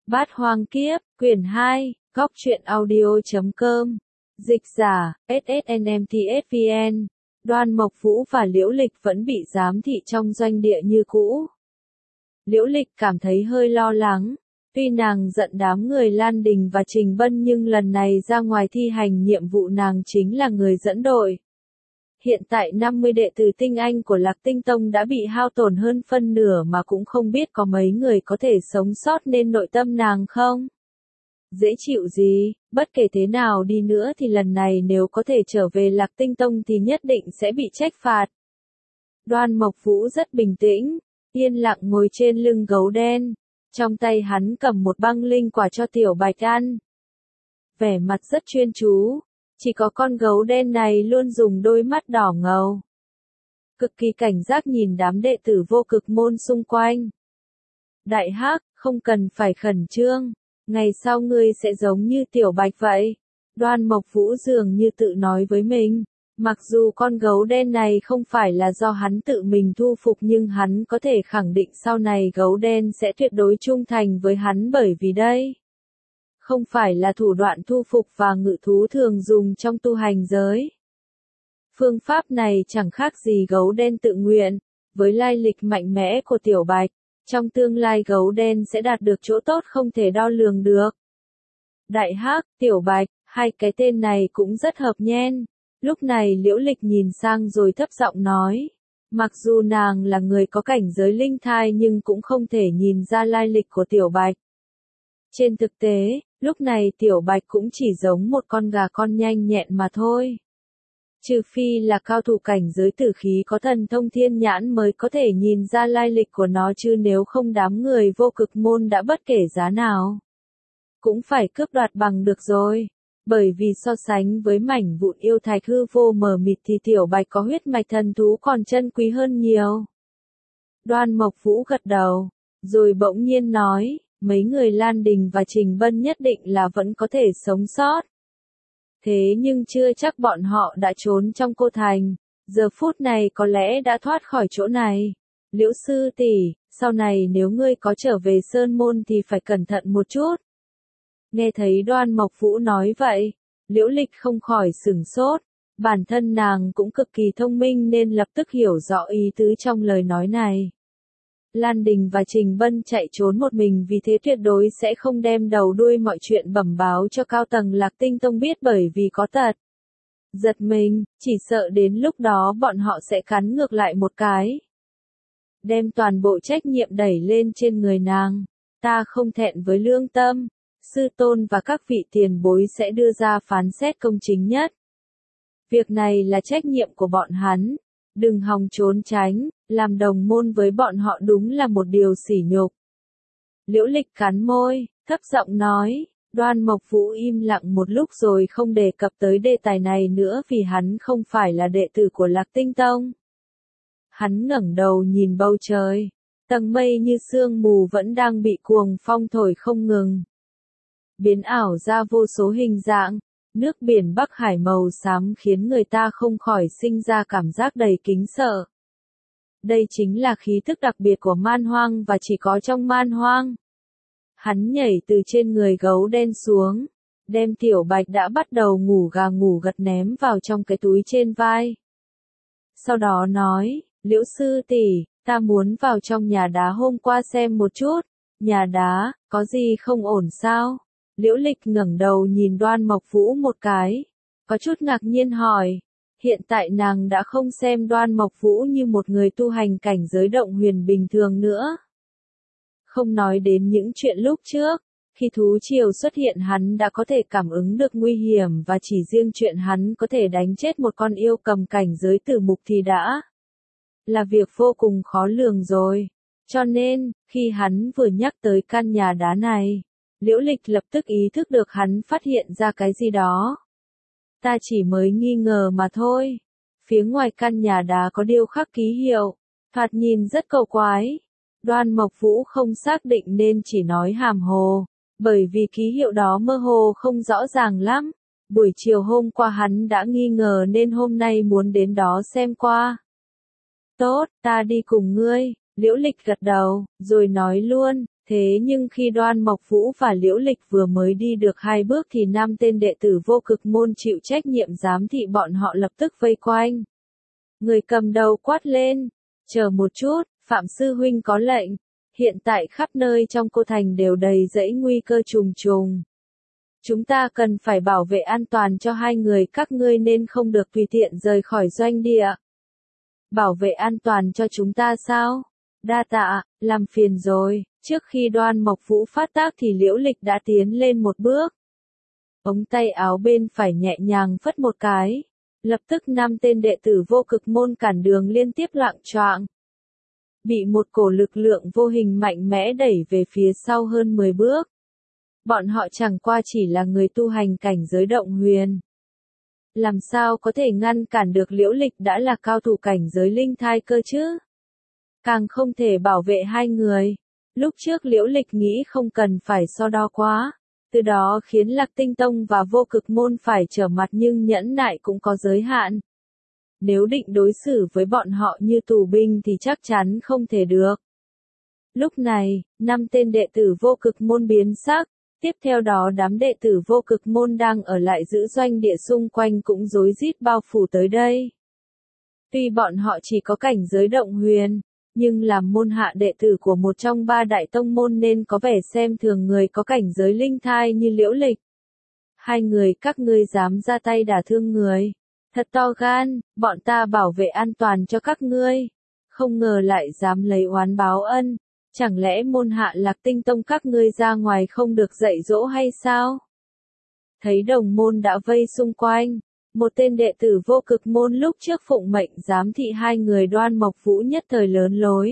Bát Hoang Kiếp, quyển 2, góc truyện audio.com. Dịch giả, SSNMTSVN. Đoan Mộc Vũ và Liễu Lịch vẫn bị giám thị trong doanh địa như cũ. Liễu Lịch cảm thấy hơi lo lắng. Tuy nàng giận đám người Lan Đình và Trình Bân nhưng lần này ra ngoài thi hành nhiệm vụ nàng chính là người dẫn đội. Hiện tại 50 đệ tử tinh anh của Lạc Tinh Tông đã bị hao tổn hơn phân nửa mà cũng không biết có mấy người có thể sống sót nên nội tâm nàng không? Dễ chịu gì, bất kể thế nào đi nữa thì lần này nếu có thể trở về Lạc Tinh Tông thì nhất định sẽ bị trách phạt. Đoan Mộc Vũ rất bình tĩnh, yên lặng ngồi trên lưng gấu đen. Trong tay hắn cầm một băng linh quả cho Tiểu Bạch ăn. Vẻ mặt rất chuyên chú. Chỉ có con gấu đen này luôn dùng đôi mắt đỏ ngầu. Cực kỳ cảnh giác nhìn đám đệ tử vô cực môn xung quanh. Đại Hắc, không cần phải khẩn trương. Ngày sau ngươi sẽ giống như Tiểu Bạch vậy. Đoan Mộc Vũ dường như tự nói với mình. Mặc dù con gấu đen này không phải là do hắn tự mình thu phục nhưng hắn có thể khẳng định sau này gấu đen sẽ tuyệt đối trung thành với hắn bởi vì đây không phải là thủ đoạn thu phục và ngự thú thường dùng trong tu hành giới. Phương pháp này chẳng khác gì gấu đen tự nguyện, với lai lịch mạnh mẽ của Tiểu Bạch, trong tương lai gấu đen sẽ đạt được chỗ tốt không thể đo lường được. Đại Hắc, Tiểu Bạch, hai cái tên này cũng rất hợp nhen. Lúc này Liễu Lịch nhìn sang rồi thấp giọng nói. Mặc dù nàng là người có cảnh giới linh thai nhưng cũng không thể nhìn ra lai lịch của Tiểu Bạch. Trên thực tế, lúc này Tiểu Bạch cũng chỉ giống một con gà con nhanh nhẹn mà thôi. Trừ phi là cao thủ cảnh giới tử khí có thần thông thiên nhãn mới có thể nhìn ra lai lịch của nó chứ nếu không đám người vô cực môn đã bất kể giá nào cũng phải cướp đoạt bằng được rồi. Bởi vì so sánh với mảnh vụn yêu thạch hư vô mờ mịt thì Tiểu Bạch có huyết mạch thần thú còn chân quý hơn nhiều. Đoan Mộc Vũ gật đầu, rồi bỗng nhiên nói, mấy người Lan Đình và Trình Bân nhất định là vẫn có thể sống sót. Thế nhưng chưa chắc bọn họ đã trốn trong cô thành, giờ phút này có lẽ đã thoát khỏi chỗ này. Liễu sư tỷ, sau này nếu ngươi có trở về Sơn Môn thì phải cẩn thận một chút. Nghe thấy Đoan Mộc Vũ nói vậy, Liễu Lịch không khỏi sửng sốt, bản thân nàng cũng cực kỳ thông minh nên lập tức hiểu rõ ý tứ trong lời nói này. Lan Đình và Trình Bân chạy trốn một mình vì thế tuyệt đối sẽ không đem đầu đuôi mọi chuyện bẩm báo cho cao tầng Lạc Tinh Tông biết bởi vì có tật giật mình, chỉ sợ đến lúc đó bọn họ sẽ cắn ngược lại một cái. Đem toàn bộ trách nhiệm đẩy lên trên người nàng, ta không thẹn với lương tâm. Sư tôn và các vị tiền bối sẽ đưa ra phán xét công chính nhất. Việc này là trách nhiệm của bọn hắn, đừng hòng trốn tránh, làm đồng môn với bọn họ đúng là một điều sỉ nhục. Liễu Lịch cắn môi, thấp giọng nói, Đoan Mộc Vũ im lặng một lúc rồi không đề cập tới đề tài này nữa vì hắn không phải là đệ tử của Lạc Tinh Tông. Hắn ngẩng đầu nhìn bầu trời, tầng mây như sương mù vẫn đang bị cuồng phong thổi không ngừng. Biến ảo ra vô số hình dạng, nước biển Bắc Hải màu xám khiến người ta không khỏi sinh ra cảm giác đầy kính sợ. Đây chính là khí thức đặc biệt của man hoang và chỉ có trong man hoang. Hắn nhảy từ trên người gấu đen xuống, đem Tiểu Bạch đã bắt đầu ngủ gà ngủ gật ném vào trong cái túi trên vai. Sau đó nói, Liễu sư tỷ, ta muốn vào trong nhà đá hôm qua xem một chút. Nhà đá, có gì không ổn sao? Liễu Lịch ngẩng đầu nhìn Đoan Mộc Vũ một cái, có chút ngạc nhiên hỏi. Hiện tại nàng đã không xem Đoan Mộc Vũ như một người tu hành cảnh giới động huyền bình thường nữa. Không nói đến những chuyện lúc trước, khi thú triều xuất hiện hắn đã có thể cảm ứng được nguy hiểm và chỉ riêng chuyện hắn có thể đánh chết một con yêu cầm cảnh giới tử mục thì đã là việc vô cùng khó lường rồi. Cho nên, khi hắn vừa nhắc tới căn nhà đá này, Liễu Lịch lập tức ý thức được hắn phát hiện ra cái gì đó. Ta chỉ mới nghi ngờ mà thôi. Phía ngoài căn nhà đá có điêu khắc ký hiệu, thoạt nhìn rất cầu quái. Đoan Mộc Vũ không xác định nên chỉ nói hàm hồ, bởi vì ký hiệu đó mơ hồ không rõ ràng lắm. Buổi chiều hôm qua hắn đã nghi ngờ nên hôm nay muốn đến đó xem qua. Tốt, ta đi cùng ngươi. Liễu Lịch gật đầu, rồi nói luôn, Thế nhưng khi Đoan Mộc Vũ và Liễu Lịch vừa mới đi được 2 bước thì 5 tên đệ tử Vô Cực môn chịu trách nhiệm giám thị bọn họ lập tức vây quanh. Người cầm đầu quát lên, chờ một chút, Phạm Sư Huynh có lệnh, hiện tại khắp nơi trong cô thành đều đầy rẫy nguy cơ trùng trùng. Chúng ta cần phải bảo vệ an toàn cho 2 người các ngươi nên không được tùy tiện rời khỏi doanh địa. Bảo vệ an toàn cho chúng ta sao? Đa tạ, làm phiền rồi. Trước khi Đoan Mộc Vũ phát tác thì Liễu Lịch đã tiến lên một bước. Ống tay áo bên phải nhẹ nhàng phất một cái. Lập tức 5 tên đệ tử Vô Cực môn cản đường liên tiếp loạng choạng. Bị một cổ lực lượng vô hình mạnh mẽ đẩy về phía sau hơn 10 bước. Bọn họ chẳng qua chỉ là người tu hành cảnh giới động huyền. Làm sao có thể ngăn cản được Liễu Lịch đã là cao thủ cảnh giới linh thai cơ chứ? Càng không thể bảo vệ 2 người. Lúc trước Liễu Lịch nghĩ không cần phải so đo quá. Từ đó khiến Lạc Tinh Tông và Vô Cực môn phải trở mặt nhưng nhẫn nại cũng có giới hạn. Nếu định đối xử với bọn họ như tù binh thì chắc chắn không thể được. Lúc này, 5 tên đệ tử Vô Cực môn biến sắc. Tiếp theo đó đám đệ tử Vô Cực môn đang ở lại giữ doanh địa xung quanh cũng rối rít bao phủ tới đây. Tuy bọn họ chỉ có cảnh giới động huyền, nhưng làm môn hạ đệ tử của một trong 3 đại tông môn nên có vẻ xem thường người có cảnh giới linh thai như Liễu Lịch. 2 người các ngươi dám ra tay đả thương người. Thật to gan, bọn ta bảo vệ an toàn cho các ngươi. Không ngờ lại dám lấy oán báo ân. Chẳng lẽ môn hạ Lạc Tinh Tông các ngươi ra ngoài không được dạy dỗ hay sao? Thấy đồng môn đã vây xung quanh. Một tên đệ tử Vô Cực môn lúc trước phụng mệnh giám thị 2 người Đoan Mộc Vũ nhất thời lớn lối.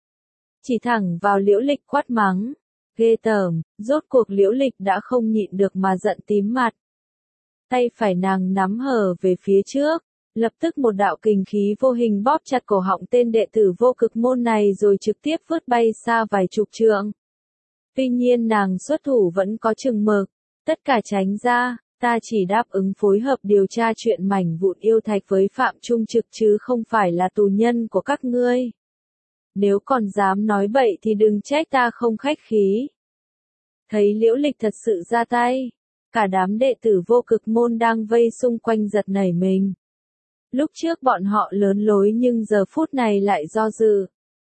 Chỉ thẳng vào Liễu Lịch quát mắng. Ghê tởm, rốt cuộc Liễu Lịch đã không nhịn được mà giận tím mặt. Tay phải nàng nắm hở về phía trước. Lập tức một đạo kình khí vô hình bóp chặt cổ họng tên đệ tử Vô Cực môn này rồi trực tiếp vứt bay xa vài chục trượng. Tuy nhiên nàng xuất thủ vẫn có chừng mực. Tất cả tránh ra. Ta chỉ đáp ứng phối hợp điều tra chuyện mảnh vụn yêu thạch với Phạm Trung Trực chứ không phải là tù nhân của các ngươi. Nếu còn dám nói bậy thì đừng trách ta không khách khí. Thấy Liễu Lịch thật sự ra tay. Cả đám đệ tử Vô Cực môn đang vây xung quanh giật nảy mình. Lúc trước bọn họ lớn lối nhưng giờ phút này lại do dự.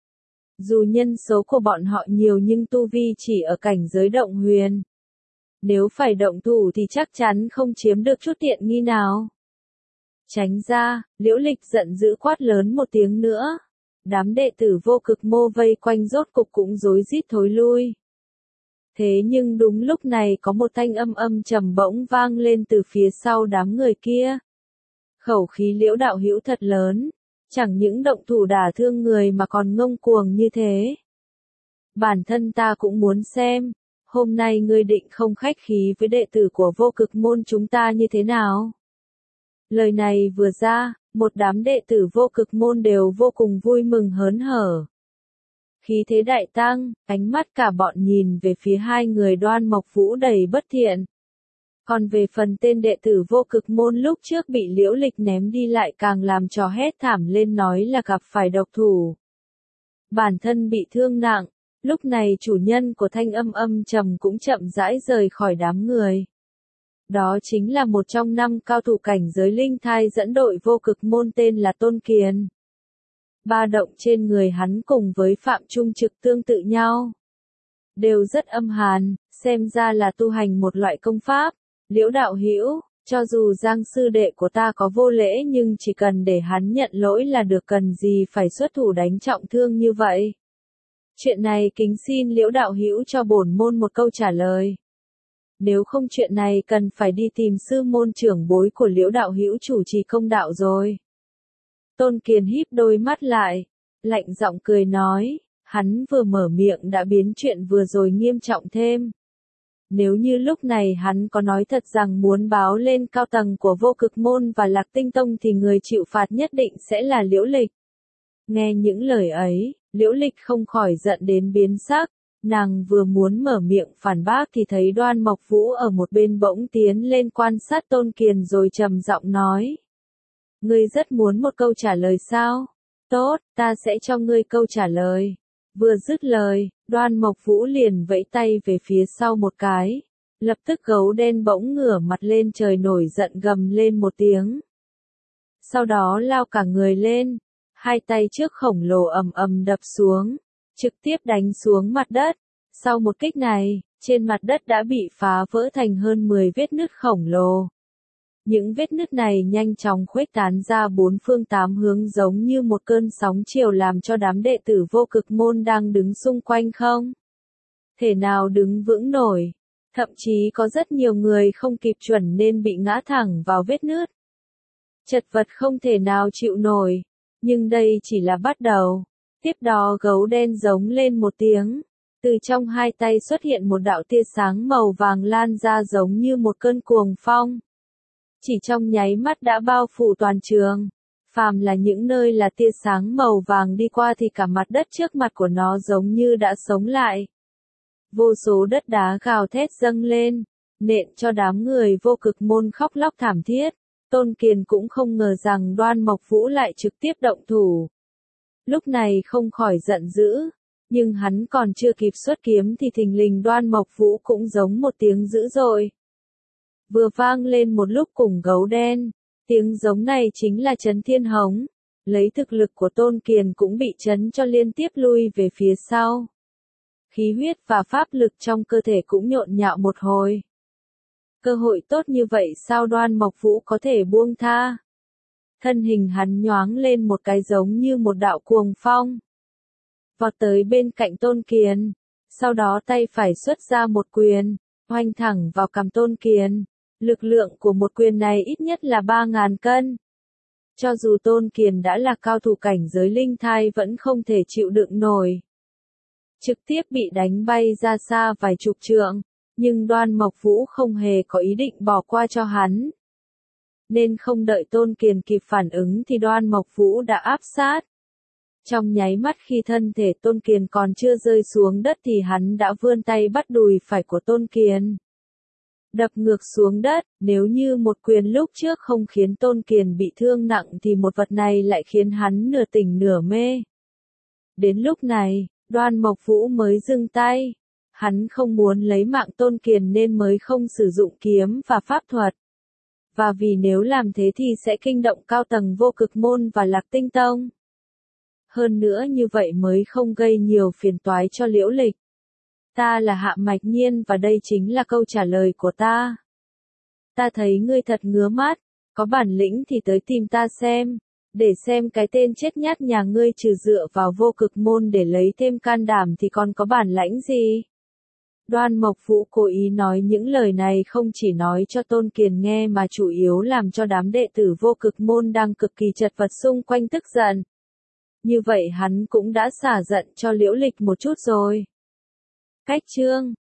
Dù nhân số của bọn họ nhiều nhưng tu vi chỉ ở cảnh giới động huyền. Nếu phải động thủ thì chắc chắn không chiếm được chút tiện nghi nào. Tránh ra, Liễu Lịch giận dữ quát lớn một tiếng nữa. Đám đệ tử Vô Cực môn vây quanh rốt cục cũng rối rít thối lui. Thế nhưng đúng lúc này có một thanh âm trầm bỗng vang lên từ phía sau đám người kia. Khẩu khí Liễu đạo hữu thật lớn, chẳng những động thủ đả thương người mà còn ngông cuồng như thế. Bản thân ta cũng muốn xem, hôm nay ngươi định không khách khí với đệ tử của Vô Cực môn chúng ta như thế nào? Lời này vừa ra, một đám đệ tử Vô Cực môn đều vô cùng vui mừng hớn hở. Khí thế đại tăng, ánh mắt cả bọn nhìn về phía 2 người Đoan Mộc Vũ đầy bất thiện. Còn về phần tên đệ tử Vô Cực môn lúc trước bị Liễu Lịch ném đi lại càng làm trò hét thảm lên nói là gặp phải độc thủ. Bản thân bị thương nặng, lúc này chủ nhân của thanh âm trầm cũng chậm rãi rời khỏi đám người. Đó chính là một trong 5 cao thủ cảnh giới linh thai dẫn đội Vô Cực môn tên là Tôn Kiền. Ba động trên người hắn cùng với Phạm Trung Trực tương tự nhau. Đều rất âm hàn, xem ra là tu hành một loại công pháp. Liễu đạo hữu, cho dù Giang sư đệ của ta có vô lễ nhưng chỉ cần để hắn nhận lỗi là được, cần gì phải xuất thủ đánh trọng thương như vậy. Chuyện này kính xin Liễu đạo hữu cho bổn môn một câu trả lời. Nếu không chuyện này cần phải đi tìm sư môn trưởng bối của Liễu đạo hữu chủ trì công đạo rồi. Tôn Kiền híp đôi mắt lại, lạnh giọng cười nói, hắn vừa mở miệng đã biến chuyện vừa rồi nghiêm trọng thêm. Nếu như lúc này hắn có nói thật rằng muốn báo lên cao tầng của Vô Cực môn và Lạc Tinh Tông thì người chịu phạt nhất định sẽ là Liễu Lịch. Nghe những lời ấy, Liễu Lịch không khỏi giận đến biến sắc, nàng vừa muốn mở miệng phản bác thì thấy Đoan Mộc Vũ ở một bên bỗng tiến lên quan sát Tôn Kiền rồi trầm giọng nói. Ngươi rất muốn một câu trả lời sao? Tốt, ta sẽ cho ngươi câu trả lời. Vừa dứt lời, Đoan Mộc Vũ liền vẫy tay về phía sau một cái. Lập tức gấu đen bỗng ngửa mặt lên trời nổi giận gầm lên một tiếng. Sau đó lao cả người lên, hai tay trước khổng lồ ầm ầm đập xuống, trực tiếp đánh xuống mặt đất. Sau một kích này, trên mặt đất đã bị phá vỡ thành hơn 10 vết nứt khổng lồ. Những vết nứt này nhanh chóng khuếch tán ra bốn phương tám hướng giống như một cơn sóng chiều làm cho đám đệ tử Vô Cực môn đang đứng xung quanh không thể nào đứng vững nổi. Thậm chí có rất nhiều người không kịp chuẩn nên bị ngã thẳng vào vết nứt. Chật vật không thể nào chịu nổi. Nhưng đây chỉ là bắt đầu. Tiếp đó gấu đen giống lên một tiếng. Từ trong hai tay xuất hiện một đạo tia sáng màu vàng lan ra giống như một cơn cuồng phong. Chỉ trong nháy mắt đã bao phủ toàn trường. Phàm là những nơi là tia sáng màu vàng đi qua thì cả mặt đất trước mặt của nó giống như đã sống lại. Vô số đất đá gào thét dâng lên, nện cho đám người Vô Cực môn khóc lóc thảm thiết. Tôn Kiền cũng không ngờ rằng Đoan Mộc Vũ lại trực tiếp động thủ. Lúc này không khỏi giận dữ, nhưng hắn còn chưa kịp xuất kiếm thì thình lình Đoan Mộc Vũ cũng giống một tiếng dữ dội. Vừa vang lên một lúc cùng gấu đen, tiếng giống này chính là Trấn Thiên Hống. Lấy thực lực của Tôn Kiền cũng bị chấn cho liên tiếp lui về phía sau. Khí huyết và pháp lực trong cơ thể cũng nhộn nhạo một hồi. Cơ hội tốt như vậy sao Đoan Mộc Vũ có thể buông tha? Thân hình hắn nhoáng lên một cái giống như một đạo cuồng phong. Vọt tới bên cạnh Tôn Kiền. Sau đó tay phải xuất ra một quyền, oanh thẳng vào cằm Tôn Kiền. Lực lượng của một quyền này ít nhất là 3.000 cân. Cho dù Tôn Kiền đã là cao thủ cảnh giới linh thai vẫn không thể chịu đựng nổi. Trực tiếp bị đánh bay ra xa vài chục trượng, nhưng Đoan Mộc Vũ không hề có ý định bỏ qua cho hắn. Nên không đợi Tôn Kiền kịp phản ứng thì Đoan Mộc Vũ đã áp sát. Trong nháy mắt khi thân thể Tôn Kiền còn chưa rơi xuống đất thì hắn đã vươn tay bắt đùi phải của Tôn Kiền. Đập ngược xuống đất, nếu như một quyền lúc trước không khiến Tôn Kiền bị thương nặng thì một vật này lại khiến hắn nửa tỉnh nửa mê. Đến lúc này, Đoan Mộc Vũ mới dừng tay. Hắn không muốn lấy mạng Tôn Kiền nên mới không sử dụng kiếm và pháp thuật. Và vì nếu làm thế thì sẽ kinh động cao tầng Vô Cực môn và Lạc Tinh tông. Hơn nữa như vậy mới không gây nhiều phiền toái cho Liễu Lịch. Ta là Hạ Mạch Nhiên và đây chính là câu trả lời của ta. Ta thấy ngươi thật ngứa mắt, có bản lĩnh thì tới tìm ta xem, để xem cái tên chết nhát nhà ngươi trừ dựa vào Vô Cực môn để lấy thêm can đảm thì còn có bản lãnh gì. Đoan Mộc Vũ cố ý nói những lời này không chỉ nói cho Tôn Kiền nghe mà chủ yếu làm cho đám đệ tử Vô Cực môn đang cực kỳ chật vật xung quanh tức giận. Như vậy hắn cũng đã xả giận cho Liễu Lịch một chút rồi. Cách chương